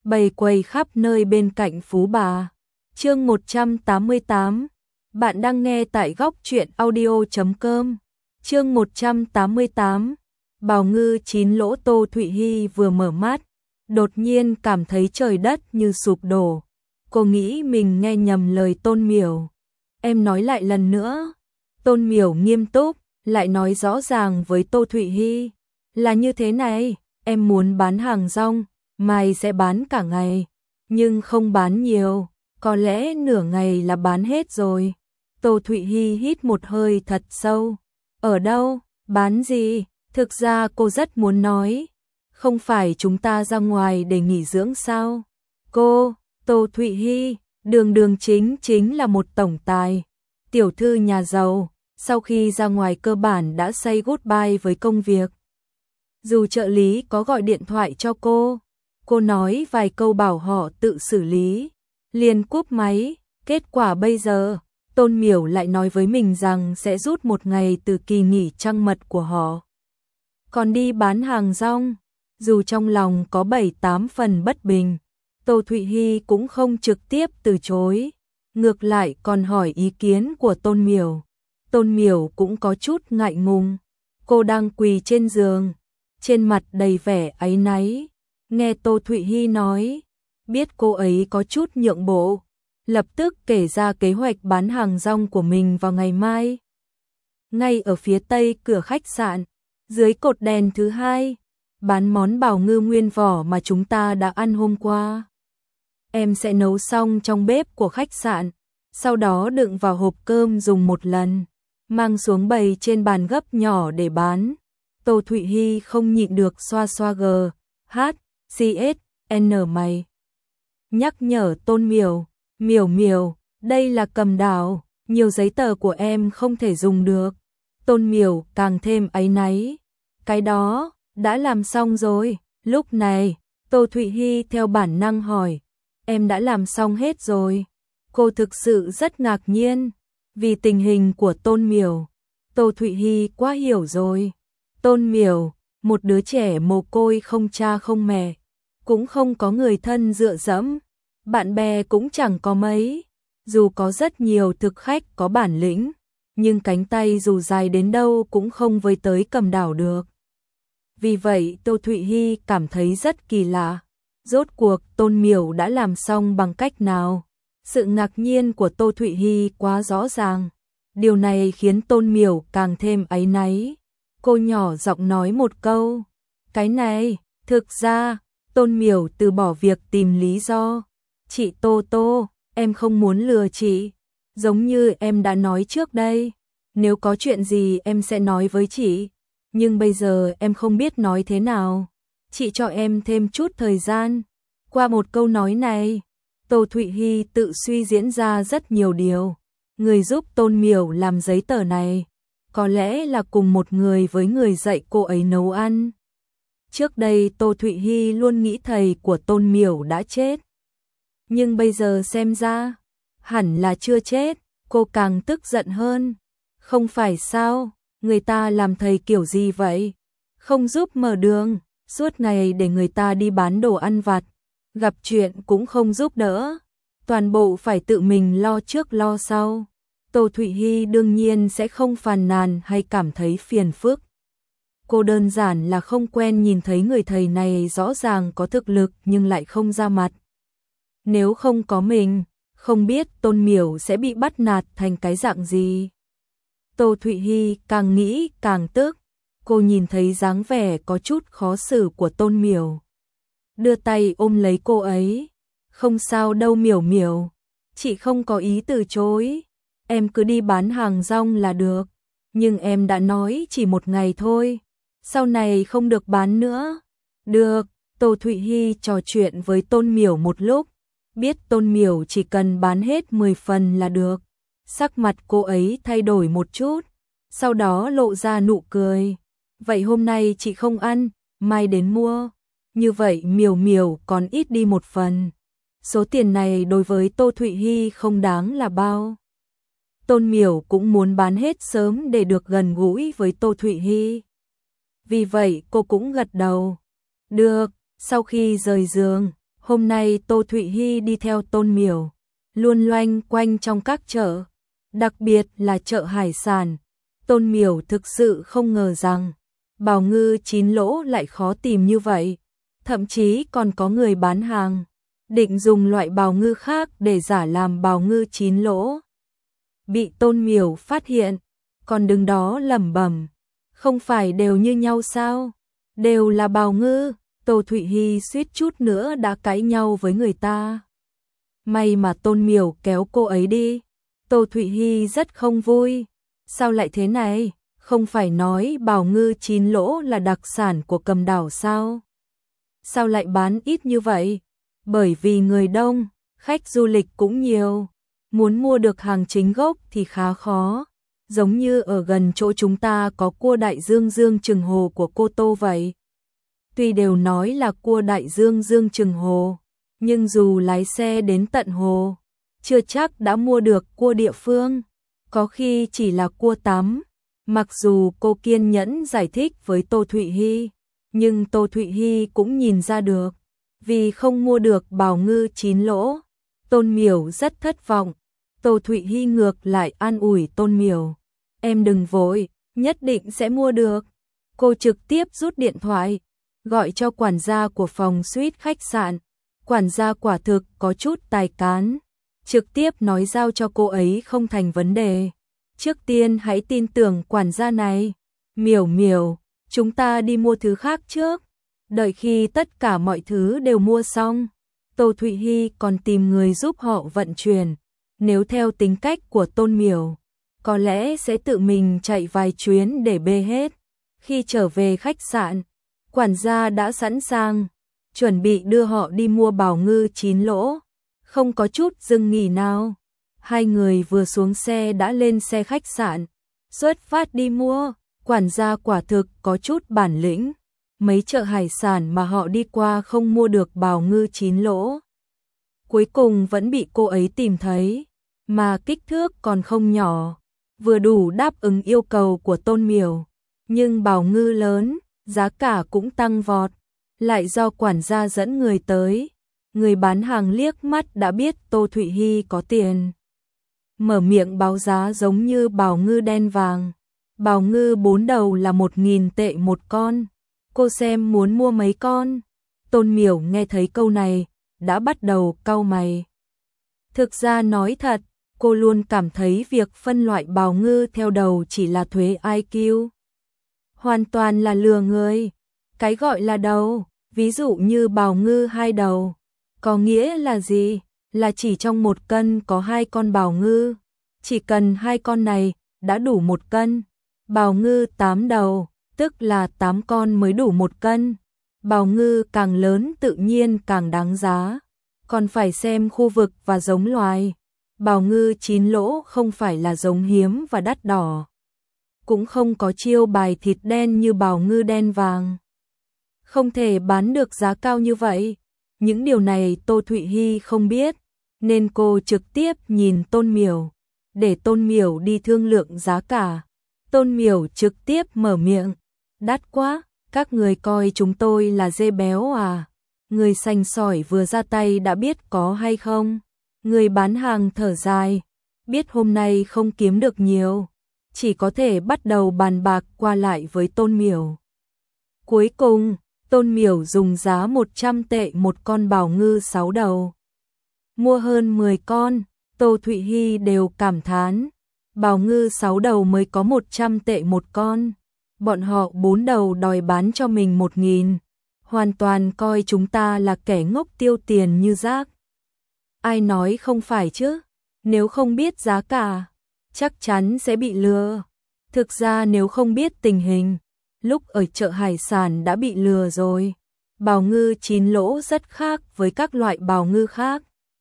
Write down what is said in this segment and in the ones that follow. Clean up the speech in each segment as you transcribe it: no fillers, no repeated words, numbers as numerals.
bày quầy khắp nơi bên cạnh Phú Bà. Chương 188. Bạn đang nghe tại góc truyện audio.com. Chương 188. Bào ngư chín lỗ. Tô Thụy Hi vừa mở mắt, đột nhiên cảm thấy trời đất như sụp đổ. Cô nghĩ mình nghe nhầm lời Tôn Miểu. Em nói lại lần nữa. Tôn Miểu nghiêm túc, lại nói rõ ràng với Tô Thụy Hi. Là như thế này, em muốn bán hàng rong, mai sẽ bán cả ngày. Nhưng không bán nhiều, có lẽ nửa ngày là bán hết rồi. Tô Thụy Hi hít một hơi thật sâu. Ở đâu, bán gì? Thực ra cô rất muốn nói. Không phải chúng ta ra ngoài để nghỉ dưỡng sao? Cô, Tô Thụy Hi, đường chính là một tổng tài. Tiểu thư nhà giàu, sau khi ra ngoài cơ bản đã say goodbye với công việc. Dù trợ lý có gọi điện thoại cho cô nói vài câu bảo họ tự xử lý, liền cúp máy. Kết quả bây giờ, Tôn Miểu lại nói với mình rằng sẽ rút một ngày từ kỳ nghỉ trăng mật của họ. Còn đi bán hàng rong, dù trong lòng có 7-8 phần bất bình, Tô Thụy Hi cũng không trực tiếp từ chối, ngược lại còn hỏi ý kiến của Tôn Miểu. Tôn Miểu cũng có chút ngại ngùng, cô đang quỳ trên giường, trên mặt đầy vẻ áy náy. Nghe Tô Thụy Hi nói, biết cô ấy có chút nhượng bộ, lập tức kể ra kế hoạch bán hàng rong của mình vào ngày mai. Ngay ở phía tây cửa khách sạn, dưới cột đèn thứ hai, bán món bào ngư nguyên vỏ mà chúng ta đã ăn hôm qua. Em sẽ nấu xong trong bếp của khách sạn, sau đó đựng vào hộp cơm dùng một lần, mang xuống bày trên bàn gấp nhỏ để bán. Tô Thụy Hi không nhịn được xoa xoa GHCSN mày. Nhắc nhở Tôn Miểu, Miểu, đây là Cầm Đảo, nhiều giấy tờ của em không thể dùng được. Tôn Miểu càng thêm áy náy. Cái đó, đã làm xong rồi. Lúc này, Tô Thụy Hi theo bản năng hỏi, em đã làm xong hết rồi. Cô thực sự rất ngạc nhiên, vì tình hình của Tôn Miểu, Tô Thụy Hi quá hiểu rồi. Tôn Miểu, một đứa trẻ mồ côi không cha không mẹ, cũng không có người thân dựa dẫm, bạn bè cũng chẳng có mấy. Dù có rất nhiều thực khách có bản lĩnh, nhưng cánh tay dù dài đến đâu cũng không với tới Cầm Đảo được. Vì vậy Tô Thụy Hi cảm thấy rất kỳ lạ. Rốt cuộc Tôn Miểu đã làm xong bằng cách nào? Sự ngạc nhiên của Tô Thụy Hi quá rõ ràng. Điều này khiến Tôn Miểu càng thêm áy náy. Cô nhỏ giọng nói một câu. Cái này, thực ra, Tôn Miểu từ bỏ việc tìm lý do. Chị Tô, em không muốn lừa chị. Giống như em đã nói trước đây. Nếu có chuyện gì em sẽ nói với chị. Nhưng bây giờ em không biết nói thế nào. Chị cho em thêm chút thời gian. Qua một câu nói này, Tô Thụy Hi tự suy diễn ra rất nhiều điều. Người giúp Tôn Miểu làm giấy tờ này, có lẽ là cùng một người với người dạy cô ấy nấu ăn. Trước đây Tô Thụy Hi luôn nghĩ thầy của Tôn Miểu đã chết. Nhưng bây giờ xem ra, hẳn là chưa chết, cô càng tức giận hơn. Không phải sao, người ta làm thầy kiểu gì vậy? Không giúp mở đường, suốt ngày để người ta đi bán đồ ăn vặt, gặp chuyện cũng không giúp đỡ. Toàn bộ phải tự mình lo trước lo sau. Tô Thụy Hi đương nhiên sẽ không phàn nàn hay cảm thấy phiền phức. Cô đơn giản là không quen nhìn thấy người thầy này rõ ràng có thực lực nhưng lại không ra mặt. Nếu không có mình, không biết Tôn Miểu sẽ bị bắt nạt thành cái dạng gì. Tô Thụy Hi càng nghĩ càng tức. Cô nhìn thấy dáng vẻ có chút khó xử của Tôn Miểu, đưa tay ôm lấy cô ấy. Không sao đâu Miểu, chị không có ý từ chối. Em cứ đi bán hàng rong là được. Nhưng em đã nói chỉ một ngày thôi, sau này không được bán nữa. Được, Tô Thụy Hi trò chuyện với Tôn Miểu một lúc, biết Tôn Miểu chỉ cần bán hết 10 phần là được. Sắc mặt cô ấy thay đổi một chút, sau đó lộ ra nụ cười. Vậy hôm nay chị không ăn, mai đến mua. Như vậy Miểu còn ít đi một phần. Số tiền này đối với Tô Thụy Hi không đáng là bao. Tôn Miểu cũng muốn bán hết sớm để được gần gũi với Tô Thụy Hi. Vì vậy cô cũng gật đầu. Được, sau khi rời giường, Hôm nay Tô Thụy Hy đi theo Tôn Miểu, luôn loanh quanh trong các chợ, đặc biệt là chợ hải sản. Tôn Miểu thực sự không ngờ rằng bào ngư chín lỗ lại khó tìm như vậy, thậm chí còn có người bán hàng định dùng loại bào ngư khác để giả làm bào ngư chín lỗ. Bị Tôn Miểu phát hiện, còn đứng đó lẩm bẩm, không phải đều như nhau sao? Đều là bào ngư. Tô Thụy Hy suýt chút nữa đã cãi nhau với người ta. May mà Tôn Miểu kéo cô ấy đi. Tô Thụy Hy rất không vui. Sao lại thế này? Không phải nói bào ngư chín lỗ là đặc sản của Cầm Đảo sao? Sao lại bán ít như vậy? Bởi vì người đông, khách du lịch cũng nhiều. Muốn mua được hàng chính gốc thì khá khó. Giống như ở gần chỗ chúng ta có cua đại dương Dương Trừng Hồ của cô Tô vậy. Tuy đều nói là cua đại dương Dương Trừng Hồ, nhưng dù lái xe đến tận hồ, chưa chắc đã mua được cua địa phương, có khi chỉ là cua tắm. Mặc dù cô kiên nhẫn giải thích với Tô Thụy Hy, nhưng Tô Thụy Hy cũng nhìn ra được, vì không mua được bào ngư chín lỗ, Tôn Miểu rất thất vọng. Tô Thụy Hy ngược lại an ủi Tôn Miểu, em đừng vội, nhất định sẽ mua được. Cô trực tiếp rút điện thoại, gọi cho quản gia của phòng suite khách sạn. Quản gia quả thực có chút tài cán, trực tiếp nói giao cho cô ấy không thành vấn đề. Trước tiên hãy tin tưởng quản gia này. Miểu miểu, chúng ta đi mua thứ khác trước. Đợi khi tất cả mọi thứ đều mua xong, Tô Thụy Hy còn tìm người giúp họ vận chuyển. Nếu theo tính cách của Tôn Miểu, có lẽ sẽ tự mình chạy vài chuyến để bê hết. Khi trở về khách sạn, quản gia đã sẵn sàng, chuẩn bị đưa họ đi mua bào ngư chín lỗ, không có chút dừng nghỉ nào. Hai người vừa xuống xe đã lên xe khách sạn, xuất phát đi mua. Quản gia quả thực có chút bản lĩnh, mấy chợ hải sản mà họ đi qua không mua được bào ngư chín lỗ. Cuối cùng vẫn bị cô ấy tìm thấy, mà kích thước còn không nhỏ, vừa đủ đáp ứng yêu cầu của Tôn Miểu. Nhưng bào ngư lớn, giá cả cũng tăng vọt, lại do quản gia dẫn người tới. Người bán hàng liếc mắt đã biết Tô Thụy Hy có tiền, mở miệng báo giá giống như bào ngư đen vàng. Bào ngư 4 đầu là 1.000 tệ một con. Cô xem muốn mua mấy con? Tôn Miểu nghe thấy câu này, đã bắt đầu cau mày. Thực ra nói thật, cô luôn cảm thấy việc phân loại bào ngư theo đầu chỉ là thuế IQ. Hoàn toàn là lừa người. Cái gọi là đầu, ví dụ như bào ngư 2 đầu, có nghĩa là gì? Là chỉ trong 1 cân có 2 con bào ngư. Chỉ cần 2 con này đã đủ 1 cân. Bào ngư 8 đầu, tức là 8 con mới đủ 1 cân. Bào ngư càng lớn tự nhiên càng đáng giá. Còn phải xem khu vực và giống loài. Bào ngư chín lỗ không phải là giống hiếm và đắt đỏ, cũng không có chiêu bài thịt đen như bào ngư đen vàng. Không thể bán được giá cao như vậy. Những điều này Tô Thụy Hy không biết, nên cô trực tiếp nhìn Tôn Miểu, để Tôn Miểu đi thương lượng giá cả. Tôn Miểu trực tiếp mở miệng, đắt quá, các người coi chúng tôi là dê béo à? Người sành sỏi vừa ra tay đã biết có hay không? Người bán hàng thở dài, biết hôm nay không kiếm được nhiều, chỉ có thể bắt đầu bàn bạc qua lại với Tôn Miểu. Cuối cùng, Tôn Miểu dùng giá 100 tệ một con bào ngư 6 đầu. Mua hơn 10 con, Tô Thụy Hy đều cảm thán. Bào ngư 6 đầu mới có 100 tệ một con. Bọn họ 4 đầu đòi bán cho mình 1.000. Hoàn toàn coi chúng ta là kẻ ngốc tiêu tiền như rác. Ai nói không phải chứ? Nếu không biết giá cả, chắc chắn sẽ bị lừa. Thực ra nếu không biết tình hình, lúc ở chợ hải sản đã bị lừa rồi. Bào ngư chín lỗ rất khác với các loại bào ngư khác.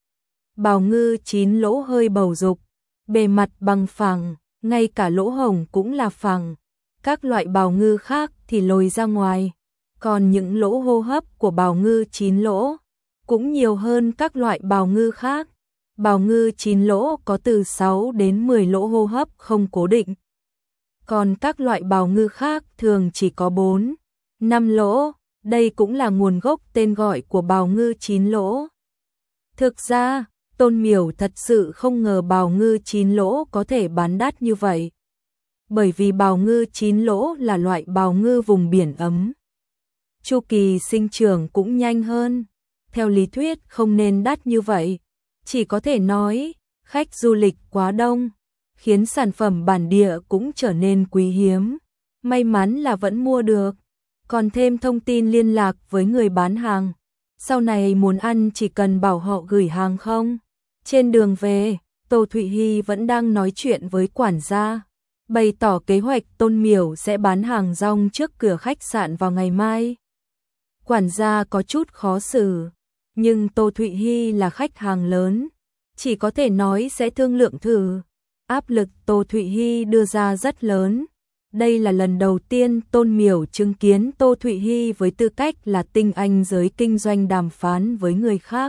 Bào ngư chín lỗ hơi bầu dục, bề mặt bằng phẳng, ngay cả lỗ hổng cũng là phẳng. Các loại bào ngư khác thì lồi ra ngoài, còn những lỗ hô hấp của bào ngư chín lỗ cũng nhiều hơn các loại bào ngư khác. Bào ngư chín lỗ có từ 6 đến 10 lỗ hô hấp không cố định, còn các loại bào ngư khác thường chỉ có 4, 5 lỗ. Đây cũng là nguồn gốc tên gọi của bào ngư chín lỗ. Thực ra, Tôn Miểu thật sự không ngờ bào ngư chín lỗ có thể bán đắt như vậy. Bởi vì bào ngư chín lỗ là loại bào ngư vùng biển ấm. Chu kỳ sinh trưởng cũng nhanh hơn. Theo lý thuyết không nên đắt như vậy. Chỉ có thể nói, khách du lịch quá đông, khiến sản phẩm bản địa cũng trở nên quý hiếm. May mắn là vẫn mua được. Còn thêm thông tin liên lạc với người bán hàng. Sau này muốn ăn chỉ cần bảo họ gửi hàng không. Trên đường về, Tô Thụy Hy vẫn đang nói chuyện với quản gia, bày tỏ kế hoạch Tôn Miểu sẽ bán hàng rong trước cửa khách sạn vào ngày mai. Quản gia có chút khó xử, nhưng Tô Thụy Hy là khách hàng lớn, chỉ có thể nói sẽ thương lượng thử. Áp lực Tô Thụy Hy đưa ra rất lớn. Đây là lần đầu tiên Tôn Miểu chứng kiến Tô Thụy Hy với tư cách là tinh anh giới kinh doanh đàm phán với người khác.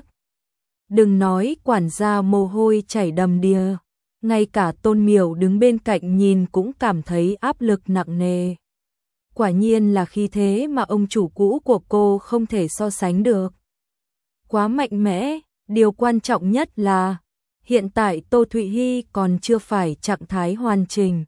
Đừng nói quản gia mồ hôi chảy đầm đìa, ngay cả Tôn Miểu đứng bên cạnh nhìn cũng cảm thấy áp lực nặng nề. Quả nhiên là khí thế mà ông chủ cũ của cô không thể so sánh được. Quá mạnh mẽ, điều quan trọng nhất là hiện tại Tô Thụy Hy còn chưa phải trạng thái hoàn chỉnh.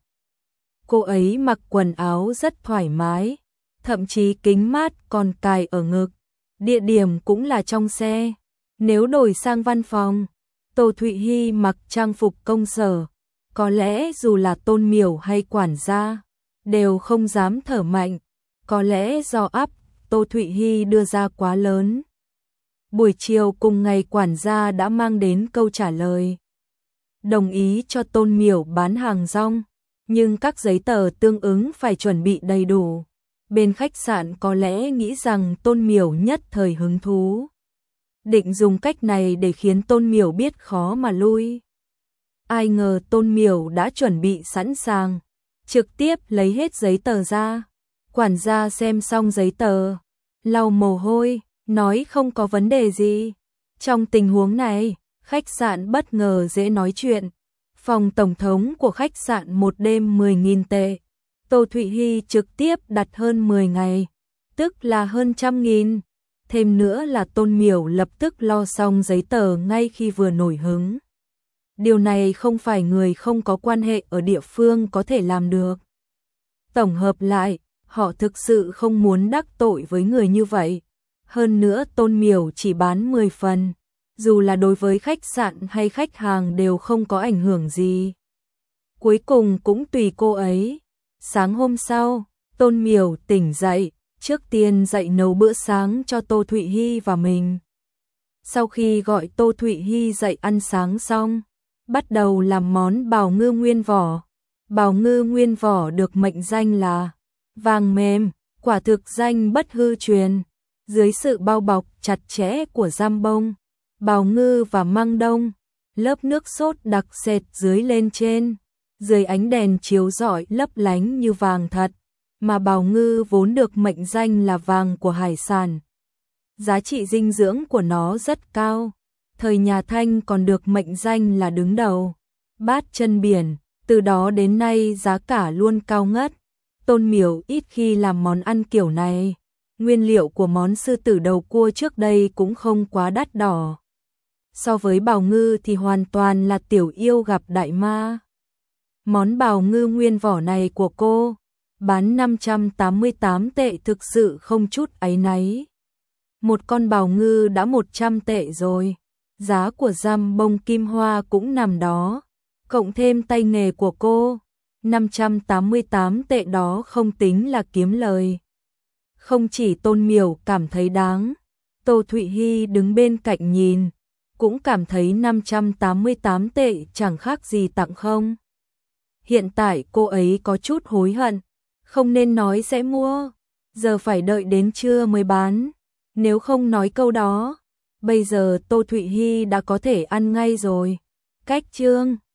Cô ấy mặc quần áo rất thoải mái, thậm chí kính mát còn cài ở ngực. Địa điểm cũng là trong xe. Nếu đổi sang văn phòng, Tô Thụy Hy mặc trang phục công sở, có lẽ dù là Tôn Miểu hay quản gia, đều không dám thở mạnh. Có lẽ do áp Tô Thụy Hy đưa ra quá lớn. Buổi chiều cùng ngày quản gia đã mang đến câu trả lời. Đồng ý cho Tôn Miểu bán hàng rong, nhưng các giấy tờ tương ứng phải chuẩn bị đầy đủ. Bên khách sạn có lẽ nghĩ rằng Tôn Miểu nhất thời hứng thú, định dùng cách này để khiến Tôn Miểu biết khó mà lui. Ai ngờ Tôn Miểu đã chuẩn bị sẵn sàng, trực tiếp lấy hết giấy tờ ra. Quản gia xem xong giấy tờ, lau mồ hôi, nói không có vấn đề gì. Trong tình huống này, khách sạn bất ngờ dễ nói chuyện. Phòng tổng thống của khách sạn một đêm 10.000 tệ. Tô Thụy Hy trực tiếp đặt hơn 10 ngày, tức là hơn 100.000. Thêm nữa là Tôn Miểu lập tức lo xong giấy tờ ngay khi vừa nổi hứng. Điều này không phải người không có quan hệ ở địa phương có thể làm được. Tổng hợp lại, họ thực sự không muốn đắc tội với người như vậy. Hơn nữa Tôn Miểu chỉ bán 10 phần, dù là đối với khách sạn hay khách hàng đều không có ảnh hưởng gì. Cuối cùng cũng tùy cô ấy. Sáng hôm sau, Tôn Miểu tỉnh dậy, trước tiên dậy nấu bữa sáng cho Tô Thụy Hy và mình. Sau khi gọi Tô Thụy Hy dậy ăn sáng xong, bắt đầu làm món bào ngư nguyên vỏ. Bào ngư nguyên vỏ được mệnh danh là vàng mềm, quả thực danh bất hư truyền. Dưới sự bao bọc chặt chẽ của giam bông, bào ngư và măng đông, lớp nước sốt đặc sệt dưới lên trên. Dưới ánh đèn chiếu rọi lấp lánh như vàng thật, mà bào ngư vốn được mệnh danh là vàng của hải sản. Giá trị dinh dưỡng của nó rất cao, thời nhà Thanh còn được mệnh danh là đứng đầu bát chân biển, từ đó đến nay giá cả luôn cao ngất. Tôn Miểu ít khi làm món ăn kiểu này, nguyên liệu của món sư tử đầu cua trước đây cũng không quá đắt đỏ. So với bào ngư thì hoàn toàn là tiểu yêu gặp đại ma. Món bào ngư nguyên vỏ này của cô, bán 588 tệ thực sự không chút áy náy. Một con bào ngư đã 100 tệ rồi, giá của giam bông kim hoa cũng nằm đó, cộng thêm tay nghề của cô, 588 tệ đó không tính là kiếm lời. Không chỉ Tôn Miểu cảm thấy đáng, Tô Thụy Hy đứng bên cạnh nhìn, cũng cảm thấy 588 tệ chẳng khác gì tặng không. Hiện tại cô ấy có chút hối hận, không nên nói sẽ mua, giờ phải đợi đến trưa mới bán. Nếu không nói câu đó, bây giờ Tô Thụy Hy đã có thể ăn ngay rồi. Cách chương